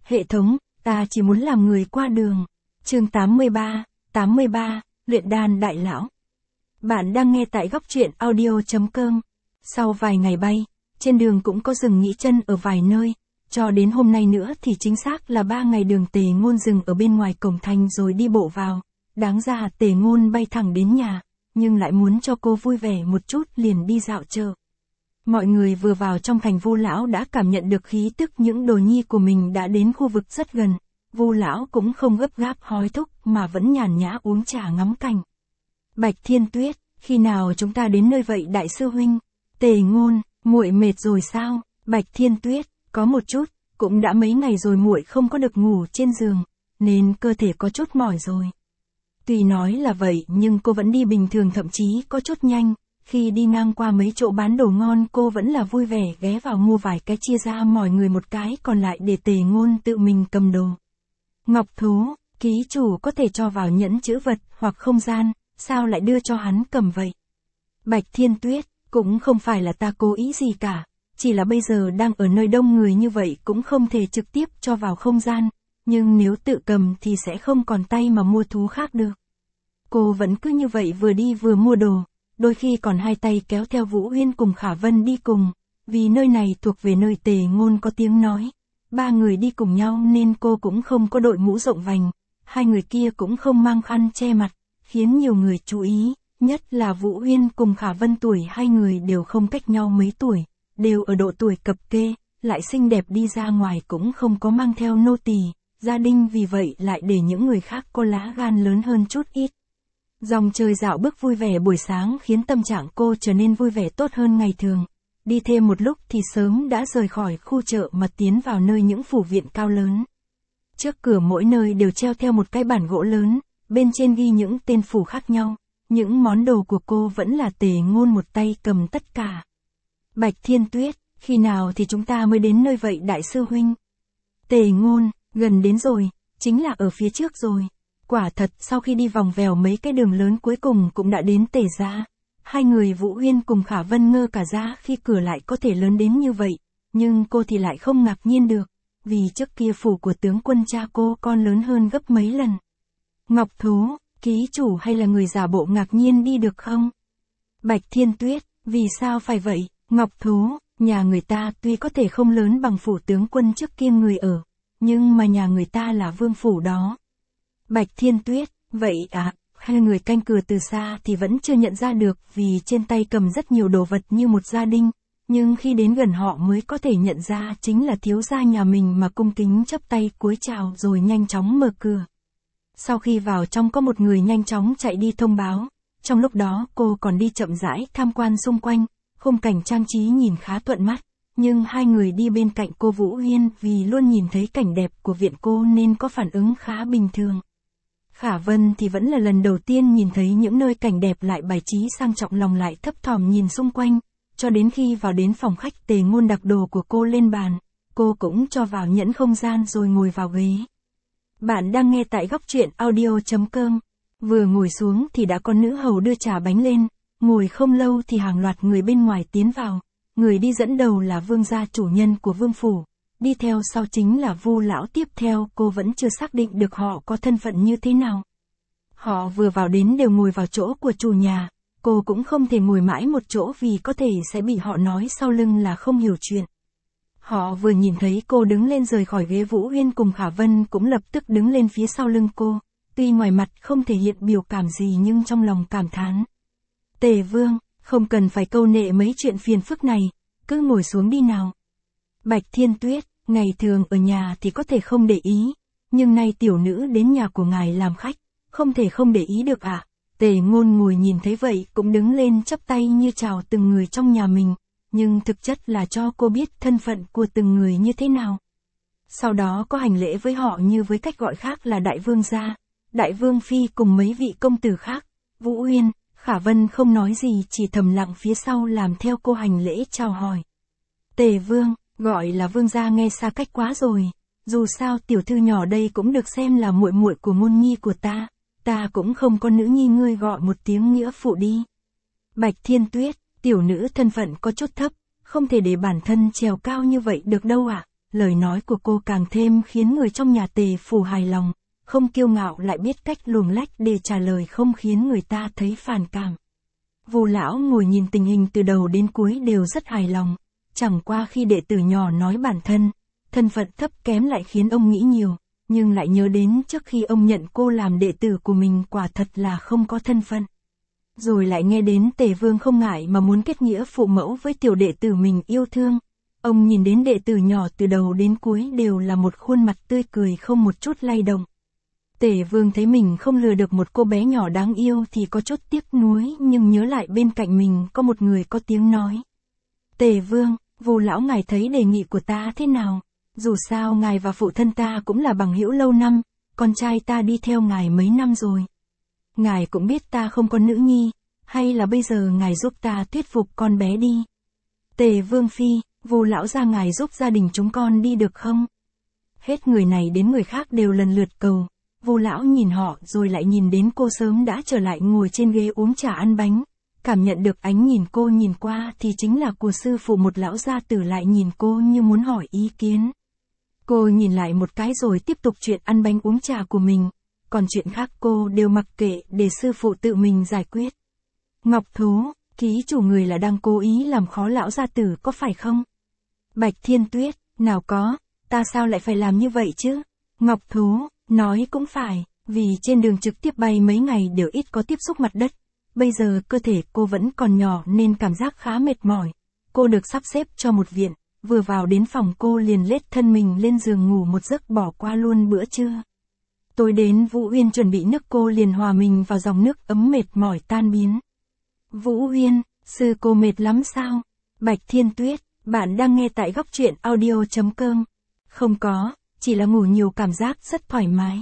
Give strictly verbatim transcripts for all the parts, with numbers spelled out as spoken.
Hệ thống, ta chỉ muốn làm người qua đường. Chương tám mươi ba, tám mươi ba, luyện đan đại lão. Bạn đang nghe tại góc truyện audio chấm com. Sau vài ngày bay, trên đường cũng có dừng nghỉ chân ở vài nơi, cho đến hôm nay nữa thì chính xác là ba ngày đường Tề Ngôn dừng ở bên ngoài cổng thành rồi đi bộ vào. Đáng ra Tề Ngôn bay thẳng đến nhà, nhưng lại muốn cho cô vui vẻ một chút liền đi dạo chợ. Mọi người vừa vào trong thành, Vu lão đã cảm nhận được khí tức những đồ nhi của mình đã đến khu vực rất gần. Vu lão cũng không gấp gáp hối thúc mà vẫn nhàn nhã uống trà ngắm cảnh. Bạch Thiên Tuyết, khi nào chúng ta đến nơi vậy đại sư huynh? Tề Ngôn, muội mệt rồi sao? Bạch Thiên Tuyết, có một chút, cũng đã mấy ngày rồi muội không có được ngủ trên giường, nên cơ thể có chút mỏi rồi. Tuy nói là vậy nhưng cô vẫn đi bình thường, thậm chí có chút nhanh. Khi đi ngang qua mấy chỗ bán đồ ngon cô vẫn là vui vẻ ghé vào mua vài cái chia ra mọi người một cái, còn lại để Tề Ngôn tự mình cầm đồ. Ngọc thú, ký chủ có thể cho vào nhẫn chữ vật hoặc không gian, sao lại đưa cho hắn cầm vậy? Bạch Thiên Tuyết, cũng không phải là ta cố ý gì cả, chỉ là bây giờ đang ở nơi đông người như vậy cũng không thể trực tiếp cho vào không gian, nhưng nếu tự cầm thì sẽ không còn tay mà mua thú khác được. Cô vẫn cứ như vậy vừa đi vừa mua đồ, đôi khi còn hai tay kéo theo Vũ Uyên cùng Khả Vân đi cùng, vì nơi này thuộc về nơi Tề Ngôn có tiếng nói. Ba người đi cùng nhau nên cô cũng không có đội mũ rộng vành, hai người kia cũng không mang khăn che mặt, khiến nhiều người chú ý, nhất là Vũ Uyên cùng Khả Vân tuổi hai người đều không cách nhau mấy tuổi, đều ở độ tuổi cập kê, lại xinh đẹp, đi ra ngoài cũng không có mang theo nô tỳ, gia đình, vì vậy lại để những người khác có lá gan lớn hơn chút ít. Dòng trời dạo bước vui vẻ buổi sáng khiến tâm trạng cô trở nên vui vẻ tốt hơn ngày thường. Đi thêm một lúc thì sớm đã rời khỏi khu chợ mà tiến vào nơi những phủ viện cao lớn. Trước cửa mỗi nơi đều treo theo một cái bản gỗ lớn, bên trên ghi những tên phủ khác nhau. Những món đồ của cô vẫn là Tề Ngôn một tay cầm tất cả. Bạch Thiên Tuyết, khi nào thì chúng ta mới đến nơi vậy đại sư huynh? Tề Ngôn, gần đến rồi, chính là ở phía trước rồi. Quả thật, sau khi đi vòng vèo mấy cái đường lớn cuối cùng cũng đã đến Tề gia. Hai người Vũ Uyên cùng Khả Vân ngơ cả ra khi cửa lại có thể lớn đến như vậy, nhưng cô thì lại không ngạc nhiên được, vì trước kia phủ của tướng quân cha cô còn lớn hơn gấp mấy lần. Ngọc thú, ký chủ hay là người giả bộ ngạc nhiên đi được không? Bạch Thiên Tuyết, vì sao phải vậy? Ngọc thú, nhà người ta tuy có thể không lớn bằng phủ tướng quân trước kia người ở, nhưng mà nhà người ta là vương phủ đó. Bạch Thiên Tuyết, vậy à, hai người canh cửa từ xa thì vẫn chưa nhận ra được vì trên tay cầm rất nhiều đồ vật như một gia đình, nhưng khi đến gần họ mới có thể nhận ra chính là thiếu gia nhà mình mà cung kính chắp tay cúi chào rồi nhanh chóng mở cửa. Sau khi vào trong có một người nhanh chóng chạy đi thông báo, trong lúc đó cô còn đi chậm rãi tham quan xung quanh, khung cảnh trang trí nhìn khá thuận mắt, nhưng hai người đi bên cạnh cô Vũ Uyên vì luôn nhìn thấy cảnh đẹp của viện cô nên có phản ứng khá bình thường. Khả Vân thì vẫn là lần đầu tiên nhìn thấy những nơi cảnh đẹp lại bài trí sang trọng, lòng lại thấp thỏm nhìn xung quanh, cho đến khi vào đến phòng khách Tề Ngôn đặt đồ của cô lên bàn, cô cũng cho vào nhẫn không gian rồi ngồi vào ghế. Bạn đang nghe tại góc truyện audio chấm com, vừa ngồi xuống thì đã có nữ hầu đưa trà bánh lên, ngồi không lâu thì hàng loạt người bên ngoài tiến vào, người đi dẫn đầu là vương gia chủ nhân của vương phủ. Đi theo sau chính là Vu lão, tiếp theo cô vẫn chưa xác định được họ có thân phận như thế nào. Họ vừa vào đến đều ngồi vào chỗ của chủ nhà, cô cũng không thể ngồi mãi một chỗ vì có thể sẽ bị họ nói sau lưng là không hiểu chuyện. Họ vừa nhìn thấy cô đứng lên rời khỏi ghế, Vũ Uyên cùng Khả Vân cũng lập tức đứng lên phía sau lưng cô, tuy ngoài mặt không thể hiện biểu cảm gì nhưng trong lòng cảm thán. Tề Vương, không cần phải câu nệ mấy chuyện phiền phức này, cứ ngồi xuống đi nào. Bạch Thiên Tuyết, ngày thường ở nhà thì có thể không để ý, nhưng nay tiểu nữ đến nhà của ngài làm khách, không thể không để ý được ạ. À? Tề Ngôn ngồi nhìn thấy vậy cũng đứng lên chắp tay như chào từng người trong nhà mình, nhưng thực chất là cho cô biết thân phận của từng người như thế nào. Sau đó có hành lễ với họ như với cách gọi khác là đại vương gia, đại vương phi cùng mấy vị công tử khác. Vũ Uyên, Khả Vân không nói gì, chỉ thầm lặng phía sau làm theo cô hành lễ chào hỏi. Tề Vương, gọi là vương gia nghe xa cách quá rồi, dù sao tiểu thư nhỏ đây cũng được xem là muội muội của Ngôn nhi của ta, ta cũng không có nữ nhi, ngươi gọi một tiếng nghĩa phụ đi. Bạch Thiên Tuyết, tiểu nữ thân phận có chút thấp, không thể để bản thân trèo cao như vậy được đâu ạ. À? lời nói của cô càng thêm khiến người trong nhà Tề Phủ hài lòng, không kiêu ngạo lại biết cách luồn lách để trả lời không khiến người ta thấy phản cảm. Vu lão ngồi nhìn tình hình từ đầu đến cuối đều rất hài lòng, chẳng qua khi đệ tử nhỏ nói bản thân, thân phận thấp kém lại khiến ông nghĩ nhiều, nhưng lại nhớ đến trước khi ông nhận cô làm đệ tử của mình quả thật là không có thân phận. Rồi lại nghe đến Tề Vương không ngại mà muốn kết nghĩa phụ mẫu với tiểu đệ tử mình yêu thương. Ông nhìn đến đệ tử nhỏ từ đầu đến cuối đều là một khuôn mặt tươi cười không một chút lay động. Tề Vương thấy mình không lừa được một cô bé nhỏ đáng yêu thì có chút tiếc nuối, nhưng nhớ lại bên cạnh mình có một người có tiếng nói. Tề Vương, Vu lão ngài thấy đề nghị của ta thế nào? Dù sao ngài và phụ thân ta cũng là bằng hữu lâu năm, con trai ta đi theo ngài mấy năm rồi. Ngài cũng biết ta không có nữ nhi, hay là bây giờ ngài giúp ta thuyết phục con bé đi. Tề Vương phi, Vu lão gia ngài giúp gia đình chúng con đi được không? Hết người này đến người khác đều lần lượt cầu. Vu lão nhìn họ rồi lại nhìn đến cô sớm đã trở lại ngồi trên ghế uống trà ăn bánh. Cảm nhận được ánh nhìn cô nhìn qua thì chính là của sư phụ một lão gia tử lại nhìn cô như muốn hỏi ý kiến. Cô nhìn lại một cái rồi tiếp tục chuyện ăn bánh uống trà của mình, còn chuyện khác cô đều mặc kệ để sư phụ tự mình giải quyết. Ngọc Thú, ký chủ người là đang cố ý làm khó lão gia tử có phải không? Bạch Thiên Tuyết, nào có, ta sao lại phải làm như vậy chứ? Ngọc Thú, nói cũng phải, vì trên đường trực tiếp bay mấy ngày đều ít có tiếp xúc mặt đất. Bây giờ cơ thể cô vẫn còn nhỏ nên cảm giác khá mệt mỏi. Cô được sắp xếp cho một viện, vừa vào đến phòng cô liền lết thân mình lên giường ngủ một giấc bỏ qua luôn bữa trưa. Tối đến Vũ Uyên chuẩn bị nước cô liền hòa mình vào dòng nước ấm mệt mỏi tan biến. Vũ Uyên, sư cô mệt lắm sao? Bạch Thiên Tuyết, bạn đang nghe tại góc truyện audio chấm com. Không có, chỉ là ngủ nhiều cảm giác rất thoải mái.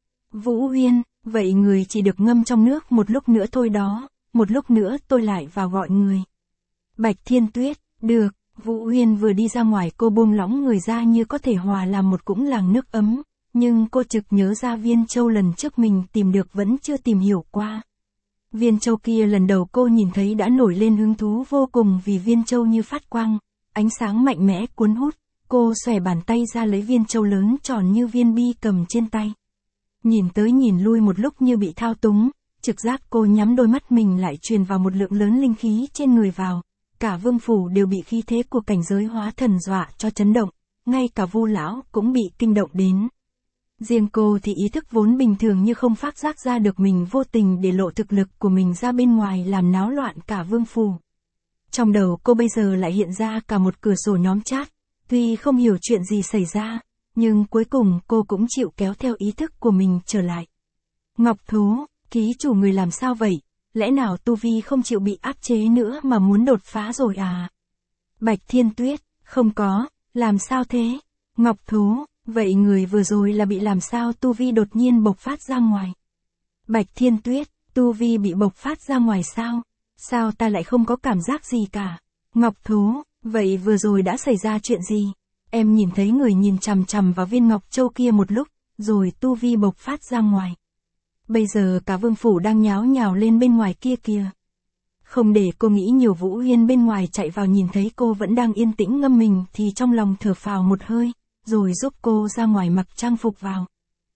Vũ Uyên, vậy người chỉ được ngâm trong nước một lúc nữa thôi đó, một lúc nữa tôi lại vào gọi người. Bạch Thiên Tuyết, được. Vũ Uyên vừa đi ra ngoài cô buông lỏng người ra như có thể hòa làm một cũng làng nước ấm, nhưng cô trực nhớ ra viên châu lần trước mình tìm được vẫn chưa tìm hiểu qua. Viên châu kia lần đầu cô nhìn thấy đã nổi lên hứng thú vô cùng vì viên châu như phát quang, ánh sáng mạnh mẽ cuốn hút, cô xòe bàn tay ra lấy viên châu lớn tròn như viên bi cầm trên tay. Nhìn tới nhìn lui một lúc như bị thao túng, trực giác cô nhắm đôi mắt mình lại truyền vào một lượng lớn linh khí trên người vào. Cả vương phủ đều bị khí thế của cảnh giới hóa thần dọa cho chấn động, ngay cả Vu lão cũng bị kinh động đến. Riêng cô thì ý thức vốn bình thường như không phát giác ra được mình vô tình để lộ thực lực của mình ra bên ngoài làm náo loạn cả vương phủ. Trong đầu cô bây giờ lại hiện ra cả một cửa sổ nhóm chat, tuy không hiểu chuyện gì xảy ra, nhưng cuối cùng cô cũng chịu kéo theo ý thức của mình trở lại. Ngọc Thú, ký chủ người làm sao vậy? Lẽ nào tu vi không chịu bị áp chế nữa mà muốn đột phá rồi à? Bạch Thiên Tuyết, không có, làm sao thế? Ngọc Thú, vậy người vừa rồi là bị làm sao tu vi đột nhiên bộc phát ra ngoài? Bạch Thiên Tuyết, tu vi bị bộc phát ra ngoài sao? Sao ta lại không có cảm giác gì cả? Ngọc Thú, vậy vừa rồi đã xảy ra chuyện gì? Em nhìn thấy người nhìn chằm chằm vào viên Ngọc Châu kia một lúc, rồi tu vi bộc phát ra ngoài. Bây giờ cả vương phủ đang nháo nhào lên bên ngoài kia kìa. Không để cô nghĩ nhiều, Vũ Uyên bên ngoài chạy vào nhìn thấy cô vẫn đang yên tĩnh ngâm mình thì trong lòng thở phào một hơi, rồi giúp cô ra ngoài mặc trang phục vào.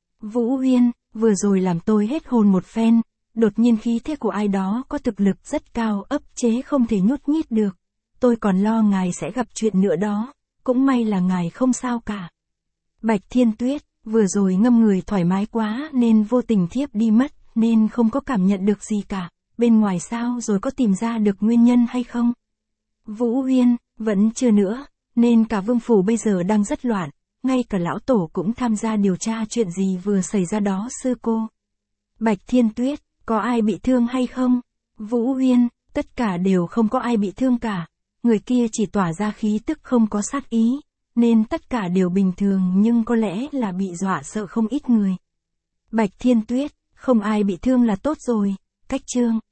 Vũ Uyên, vừa rồi làm tôi hết hồn một phen, đột nhiên khí thế của ai đó có thực lực rất cao ấp chế không thể nhút nhít được. Tôi còn lo ngài sẽ gặp chuyện nữa đó, cũng may là ngài không sao cả. Bạch Thiên Tuyết, vừa rồi ngâm người thoải mái quá nên vô tình thiếp đi mất, nên không có cảm nhận được gì cả. Bên ngoài sao rồi có tìm ra được nguyên nhân hay không? Vũ Uyên, vẫn chưa nữa, nên cả vương phủ bây giờ đang rất loạn, ngay cả lão tổ cũng tham gia điều tra chuyện gì vừa xảy ra đó sư cô. Bạch Thiên Tuyết, có ai bị thương hay không? Vũ Uyên, tất cả đều không có ai bị thương cả, người kia chỉ tỏa ra khí tức không có sát ý, nên tất cả đều bình thường nhưng có lẽ là bị dọa sợ không ít người. Bạch Thiên Tuyết, không ai bị thương là tốt rồi, cách chương.